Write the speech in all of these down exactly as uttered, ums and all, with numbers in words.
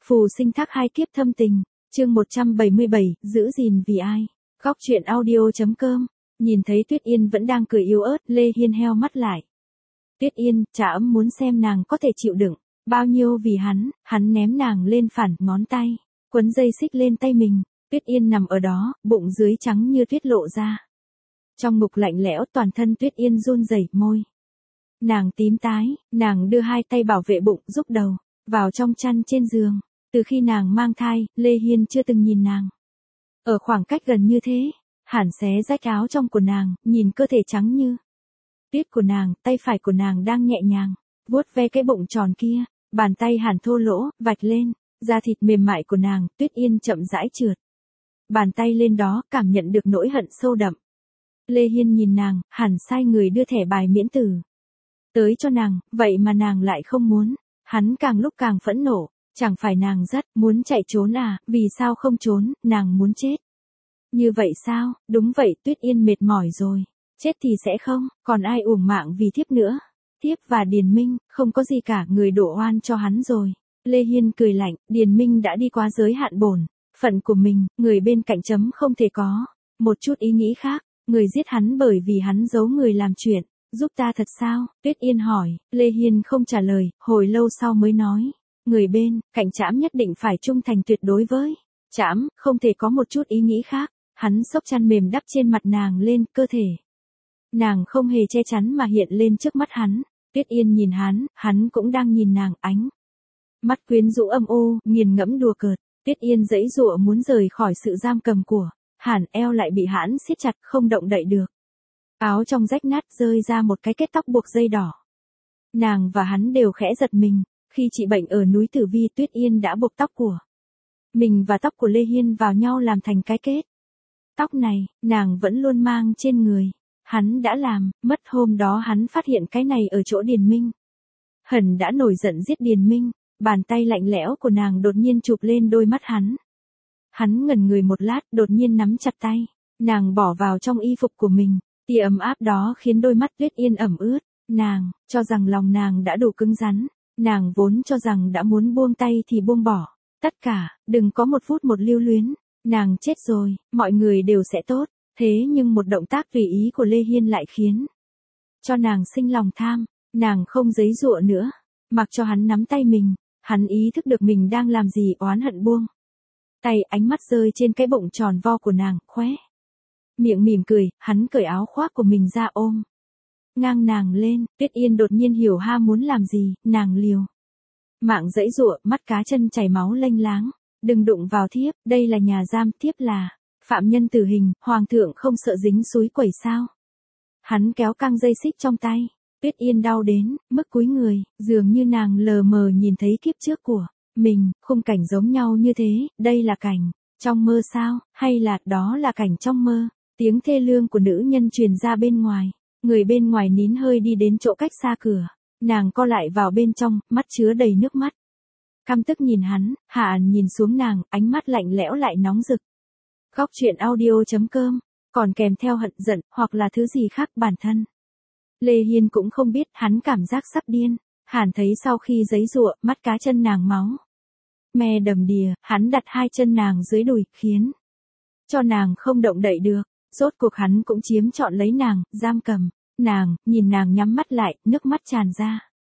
Phù sinh thác hai kiếp thâm tình, chương một trăm bảy mươi bảy, giữ gìn vì ai. Góc truyện audio.com, nhìn thấy Tuyết Yên vẫn đang cười yếu ớt, Lê Hiên heo mắt lại. Tuyết Yên, Trà Ấm muốn xem nàng có thể chịu đựng bao nhiêu vì hắn, hắn ném nàng lên phản ngón tay, quấn dây xích lên tay mình. Tuyết Yên nằm ở đó, bụng dưới trắng như tuyết lộ ra. Trong ngục lạnh lẽo, toàn thân Tuyết Yên run rẩy, môi nàng tím tái, nàng đưa hai tay bảo vệ bụng, rúc đầu vào trong chăn trên giường. Từ khi nàng mang thai, Lê Hiên chưa từng nhìn nàng ở khoảng cách gần như thế. Hàn xé rách áo trong của nàng, nhìn cơ thể trắng như tuyết của nàng, tay phải của nàng đang nhẹ nhàng vuốt ve cái bụng tròn kia, bàn tay Hàn thô lỗ vạch lên da thịt mềm mại của nàng. Tuyết Yên chậm rãi trượt bàn tay lên đó, cảm nhận được nỗi hận sâu đậm. Lê Hiên nhìn nàng, Hàn sai người đưa thẻ bài miễn tử tới cho nàng, vậy mà nàng lại không muốn. Hắn càng lúc càng phẫn nộ, chẳng phải nàng rất muốn chạy trốn à, vì sao không trốn, nàng muốn chết. Như vậy sao, đúng vậy, Tuyết Yên mệt mỏi rồi, chết thì sẽ không, còn ai uổng mạng vì thiếp nữa. Thiếp và Điền Minh, không có gì cả, người đổ oan cho hắn rồi. Lê Hiên cười lạnh, Điền Minh đã đi quá giới hạn bổn phận của mình, người bên cạnh chấm không thể có một chút ý nghĩ khác. Người giết hắn bởi vì hắn giấu người làm chuyện, giúp ta thật sao? Tuyết Yên hỏi. Lê Hiên không trả lời, hồi lâu sau mới nói, người bên cạnh trẫm nhất định phải trung thành tuyệt đối với trẫm, không thể có một chút ý nghĩ khác. Hắn xốc chăn mềm đắp trên mặt nàng lên, cơ thể nàng không hề che chắn mà hiện lên trước mắt hắn. Tuyết Yên nhìn hắn, hắn cũng đang nhìn nàng, ánh mắt quyến rũ âm u, nghiền ngẫm đùa cợt. Tuyết Yên giãy giụa muốn rời khỏi sự giam cầm của Hàn, eo lại bị hắn siết chặt, không động đậy được. Áo trong rách nát, rơi ra một cái kết tóc buộc dây đỏ. Nàng và hắn đều khẽ giật mình. Khi trị bệnh ở núi Tử Vi, Tuyết Yên đã buộc tóc của mình và tóc của Lê Hiên vào nhau làm thành cái kết. Tóc này, nàng vẫn luôn mang trên người. Hắn đã làm mất. Hôm đó hắn phát hiện cái này ở chỗ Điền Minh. Hẳn đã nổi giận giết Điền Minh. Bàn tay lạnh lẽo của nàng đột nhiên chụp lên đôi mắt hắn. Hắn ngẩn người một lát, đột nhiên nắm chặt tay nàng bỏ vào trong y phục của mình. Tia ấm áp đó khiến đôi mắt Tuyết Yên ẩm ướt. Nàng cho rằng lòng nàng đã đủ cứng rắn. Nàng vốn cho rằng đã muốn buông tay thì buông bỏ tất cả, đừng có một phút một lưu luyến. Nàng chết rồi, mọi người đều sẽ tốt. Thế nhưng một động tác tùy ý của Lê Hiên lại khiến cho nàng sinh lòng tham. Nàng không giãy giụa nữa, mặc cho hắn nắm tay mình. Hắn ý thức được mình đang làm gì, oán hận buông tay, ánh mắt rơi trên cái bụng tròn vo của nàng, khóe miệng mỉm cười. Hắn cởi áo khoác của mình ra, ôm ngang nàng lên. Tuyết Yên đột nhiên hiểu ha muốn làm gì, nàng liều mạng giãy giụa, mắt cá chân chảy máu lênh láng. Đừng đụng vào thiếp, đây là nhà giam, thiếp là phạm nhân tử hình, hoàng thượng không sợ dính suối quẩy sao? Hắn kéo căng dây xích trong tay. Tuyết Yên đau đến mức cúi người, dường như nàng lờ mờ nhìn thấy kiếp trước của mình. Khung cảnh giống nhau như thế, đây là cảnh trong mơ sao, hay là đó là cảnh trong mơ? Tiếng thê lương của nữ nhân truyền ra bên ngoài. Người bên ngoài nín hơi đi đến chỗ cách xa cửa. Nàng co lại vào bên trong, mắt chứa đầy nước mắt. Căm tức nhìn hắn. Hàn nhìn xuống nàng, ánh mắt lạnh lẽo lại nóng rực. Góc truyện audio.com, còn kèm theo hận giận, hoặc là thứ gì khác. Bản thân Lê Hiên cũng không biết, hắn cảm giác sắp điên. Hàn thấy sau khi giãy giụa, mắt cá chân nàng máu me đầm đìa, hắn đặt hai chân nàng dưới đùi, khiến cho nàng không động đậy được. Rốt cuộc hắn cũng chiếm trọn lấy nàng, giam cầm nàng. Nhìn nàng nhắm mắt lại, nước mắt tràn ra.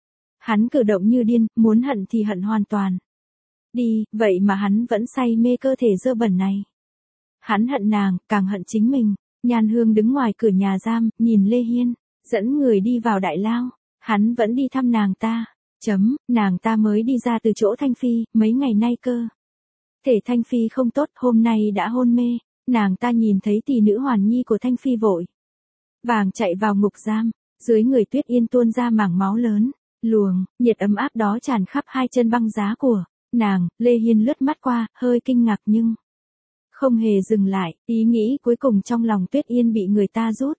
Hắn cử động như điên, muốn hận thì hận hoàn toàn đi, vậy mà hắn vẫn say mê cơ thể dơ bẩn này. Hắn hận nàng, càng hận chính mình. Nhan Hương đứng ngoài cửa nhà giam, nhìn Lê Hiên dẫn người đi vào đại lao. Hắn vẫn đi thăm nàng ta. Chấm, nàng ta mới đi ra từ chỗ Thanh Phi, mấy ngày nay cơ thể Thanh Phi không tốt, hôm nay đã hôn mê. Nàng ta nhìn thấy tỷ nữ Hoàn Nhi của Thanh Phi vội vàng chạy vào ngục giam. Dưới người Tuyết Yên tuôn ra mảng máu lớn. Luồng nhiệt ấm áp đó tràn khắp hai chân băng giá của nàng. Lê Hiên lướt mắt qua, hơi kinh ngạc nhưng không hề dừng lại. Ý nghĩ cuối cùng trong lòng Tuyết Yên bị người ta rút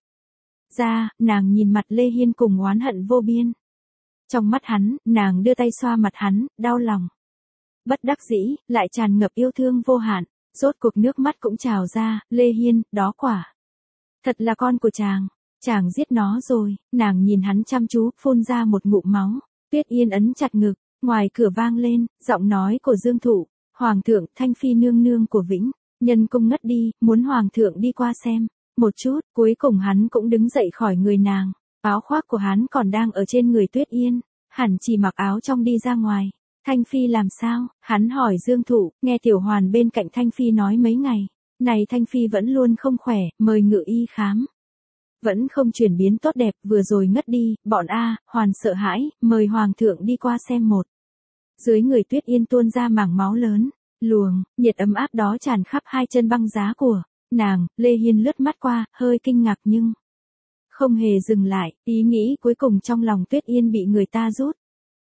ra. Nàng nhìn mặt Lê Hiên cùng oán hận vô biên. Trong mắt hắn, nàng đưa tay xoa mặt hắn, đau lòng bất đắc dĩ, lại tràn ngập yêu thương vô hạn. Rốt cuộc nước mắt cũng trào ra. Lê Hiên, đó quả thật là con của chàng. Chàng giết nó rồi. Nàng nhìn hắn chăm chú, phun ra một ngụm máu. Tuyết Yên ấn chặt ngực, ngoài cửa vang lên, giọng nói của Dương Thụ, Hoàng thượng, Thanh Phi nương nương của Vĩnh, nhân cung ngất đi, muốn Hoàng thượng đi qua xem. Một chút, cuối cùng hắn cũng đứng dậy khỏi người nàng, áo khoác của hắn còn đang ở trên người Tuyết Yên, hẳn chỉ mặc áo trong đi ra ngoài. Thanh Phi làm sao? Hắn hỏi Dương Thụ, nghe Tiểu Hoàn bên cạnh Thanh Phi nói mấy ngày, này Thanh Phi vẫn luôn không khỏe, mời ngự y khám. Vẫn không chuyển biến tốt đẹp, vừa rồi ngất đi, bọn A, Hoàn sợ hãi, mời Hoàng thượng đi qua xem một. Dưới người Tuyết Yên tuôn ra mảng máu lớn, luồng, nhiệt ấm áp đó tràn khắp hai chân băng giá của nàng. Lê Hiên lướt mắt qua, hơi kinh ngạc nhưng không hề dừng lại, ý nghĩ cuối cùng trong lòng Tuyết Yên bị người ta rút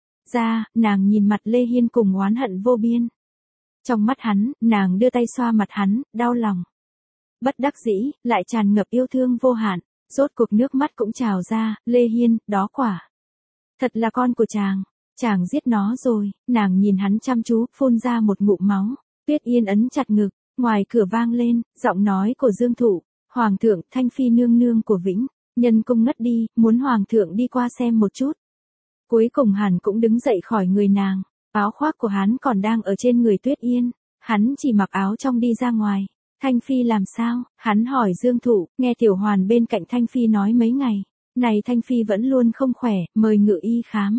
ra. Nàng nhìn mặt Lê Hiên cùng oán hận vô biên. Trong mắt hắn, nàng đưa tay xoa mặt hắn, đau lòng. Bất đắc dĩ, lại tràn ngập yêu thương vô hạn. Rốt cuộc nước mắt cũng trào ra. Lê Hiên, đó quả thật là con của chàng. Chàng giết nó rồi. Nàng nhìn hắn chăm chú, phun ra một ngụm máu. Tuyết Yên ấn chặt ngực. Ngoài cửa vang lên, giọng nói của Dương Thụ, Hoàng thượng, Thanh Phi nương nương của Vĩnh, nhân cung ngất đi, muốn Hoàng thượng đi qua xem một chút. Cuối cùng hắn cũng đứng dậy khỏi người nàng, áo khoác của hắn còn đang ở trên người Tuyết Yên, hắn chỉ mặc áo trong đi ra ngoài. Thanh Phi làm sao? Hắn hỏi Dương Thụ, nghe Tiểu Hoàn bên cạnh Thanh Phi nói mấy ngày, này Thanh Phi vẫn luôn không khỏe, mời ngự y khám.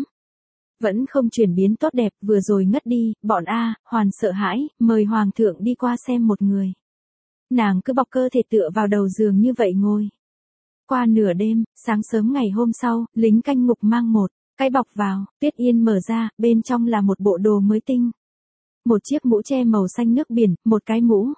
Vẫn không chuyển biến tốt đẹp, vừa rồi ngất đi, bọn A, Hoàn sợ hãi, mời Hoàng thượng đi qua xem một người. Nàng cứ bọc cơ thể tựa vào đầu giường như vậy ngồi. Qua nửa đêm, sáng sớm ngày hôm sau, lính canh ngục mang một cái bọc vào. Tuyết Yên mở ra, bên trong là một bộ đồ mới tinh. Một chiếc mũ che màu xanh nước biển, một cái mũ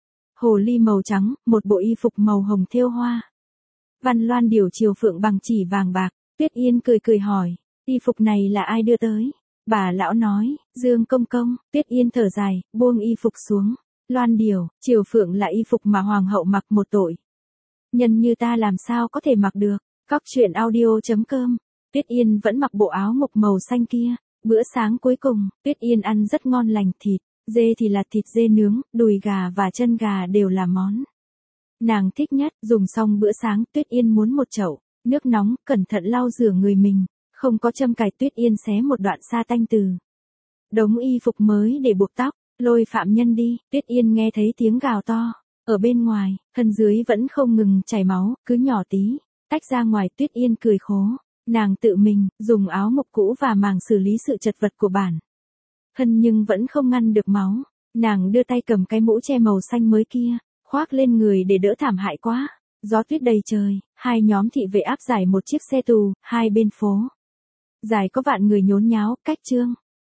hồ ly màu trắng, một bộ y phục màu hồng thêu hoa. Văn loan điểu chiều phượng bằng chỉ vàng bạc. Tuyết Yên cười cười hỏi, y phục này là ai đưa tới? Bà lão nói, Dương công công. Tuyết Yên thở dài, buông y phục xuống. Loan điểu, chiều phượng là y phục mà hoàng hậu mặc một tội. Nhân như ta làm sao có thể mặc được? Cóc truyện audio chấm com. Tuyết Yên vẫn mặc bộ áo ngục màu xanh kia. Bữa sáng cuối cùng, Tuyết Yên ăn rất ngon lành, thịt dê thì là thịt dê nướng, đùi gà và chân gà đều là món nàng thích nhất. Dùng xong bữa sáng, Tuyết Yên muốn một chậu nước nóng, cẩn thận lau rửa người mình. Không có châm cài, Tuyết Yên xé một đoạn sa tanh từ đống y phục mới để buộc tóc, lôi phạm nhân đi. Tuyết Yên nghe thấy tiếng gào to ở bên ngoài, thân dưới vẫn không ngừng chảy máu, cứ nhỏ tí tách ra ngoài. Tuyết Yên cười khố, nàng tự mình dùng áo mộc cũ và màng xử lý sự chật vật của bản thân nhưng vẫn không ngăn được máu. Nàng đưa tay cầm cái mũ che màu xanh mới kia, khoác lên người để đỡ thảm hại quá. Gió tuyết đầy trời, hai nhóm thị vệ áp giải một chiếc xe tù, hai bên phố dài có vạn người nhốn nháo, cách trương